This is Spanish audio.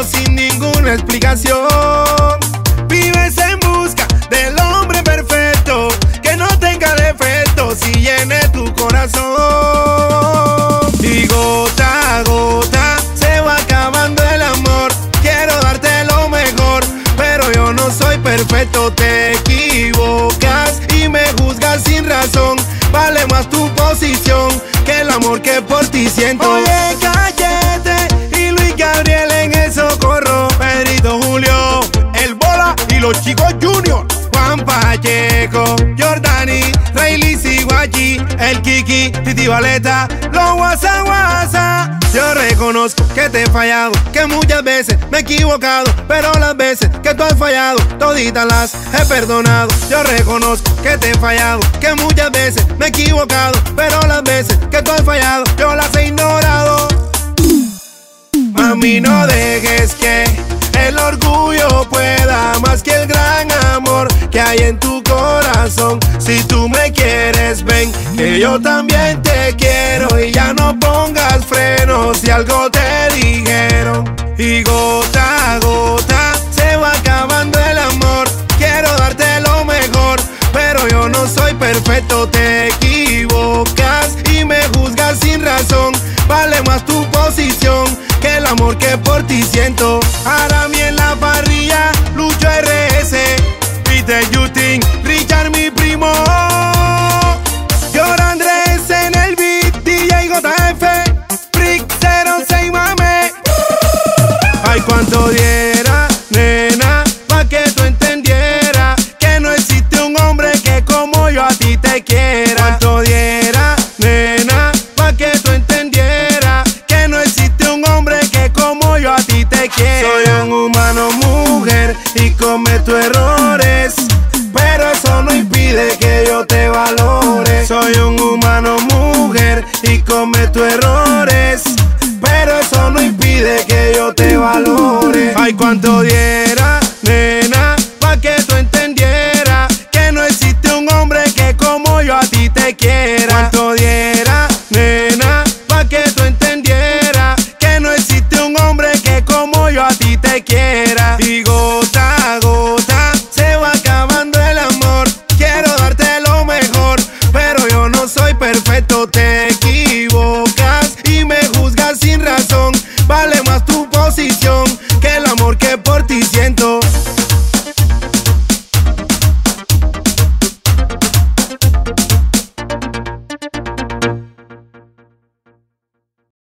sin ninguna explicación. Vives en busca del hombre perfecto, que no tenga defectos y llene tu corazón. Y gota a gota se va acabando el amor. Quiero darte lo mejor, pero yo no soy perfecto. Te equivocas y me juzgas sin razón. Vale más tu posición que el amor que por ti siento. Oye, Cachete y Luis Gabriel en el Socorro, Pedrito Julio, el Bola y los Chicos Junior, Juan Pacheco, Jordani, Rayleigh Siguachi, el Kiki, Titi Valeta, los Guasa Guasa. Yo reconozco que te he fallado, que muchas veces me he equivocado, pero las veces que tú has fallado, toditas las he perdonado. Yo reconozco que te he fallado, que muchas veces me he equivocado, pero las veces que tú has fallado, yo las he ignorado. Mami, no dejes que el orgullo pueda más que el gran amor que hay en tu corazón. Si tú me quieres, ven, que yo también te quiero. Y ya no pongas frenos si algo te dijeron. Y gota a gota se va acabando el amor. Quiero darte lo mejor, pero yo no soy perfecto. Te equivocas y me juzgas sin razón. Vale más tu posición que el amor que por ti siento. Arami en la parrilla, Lucho RS, Peter Yutin, Richard mi primo, Yor Andrés en el beat, DJ JF, Brick 06 mame. Ay, cuánto diera, nena, pa' que tú entendieras que no existe un hombre que como yo a ti te quiera. Cuánto diera, nena, pa' que tú entendieras que no existe un hombre que como yo a ti te quiera. Soy un humano, mujer, y cometo errores, pero eso no impide que yo te valore. Soy un humano, mujer, y cometo errores, pero eso no impide que yo te valore. Ay, cuánto diera, nena,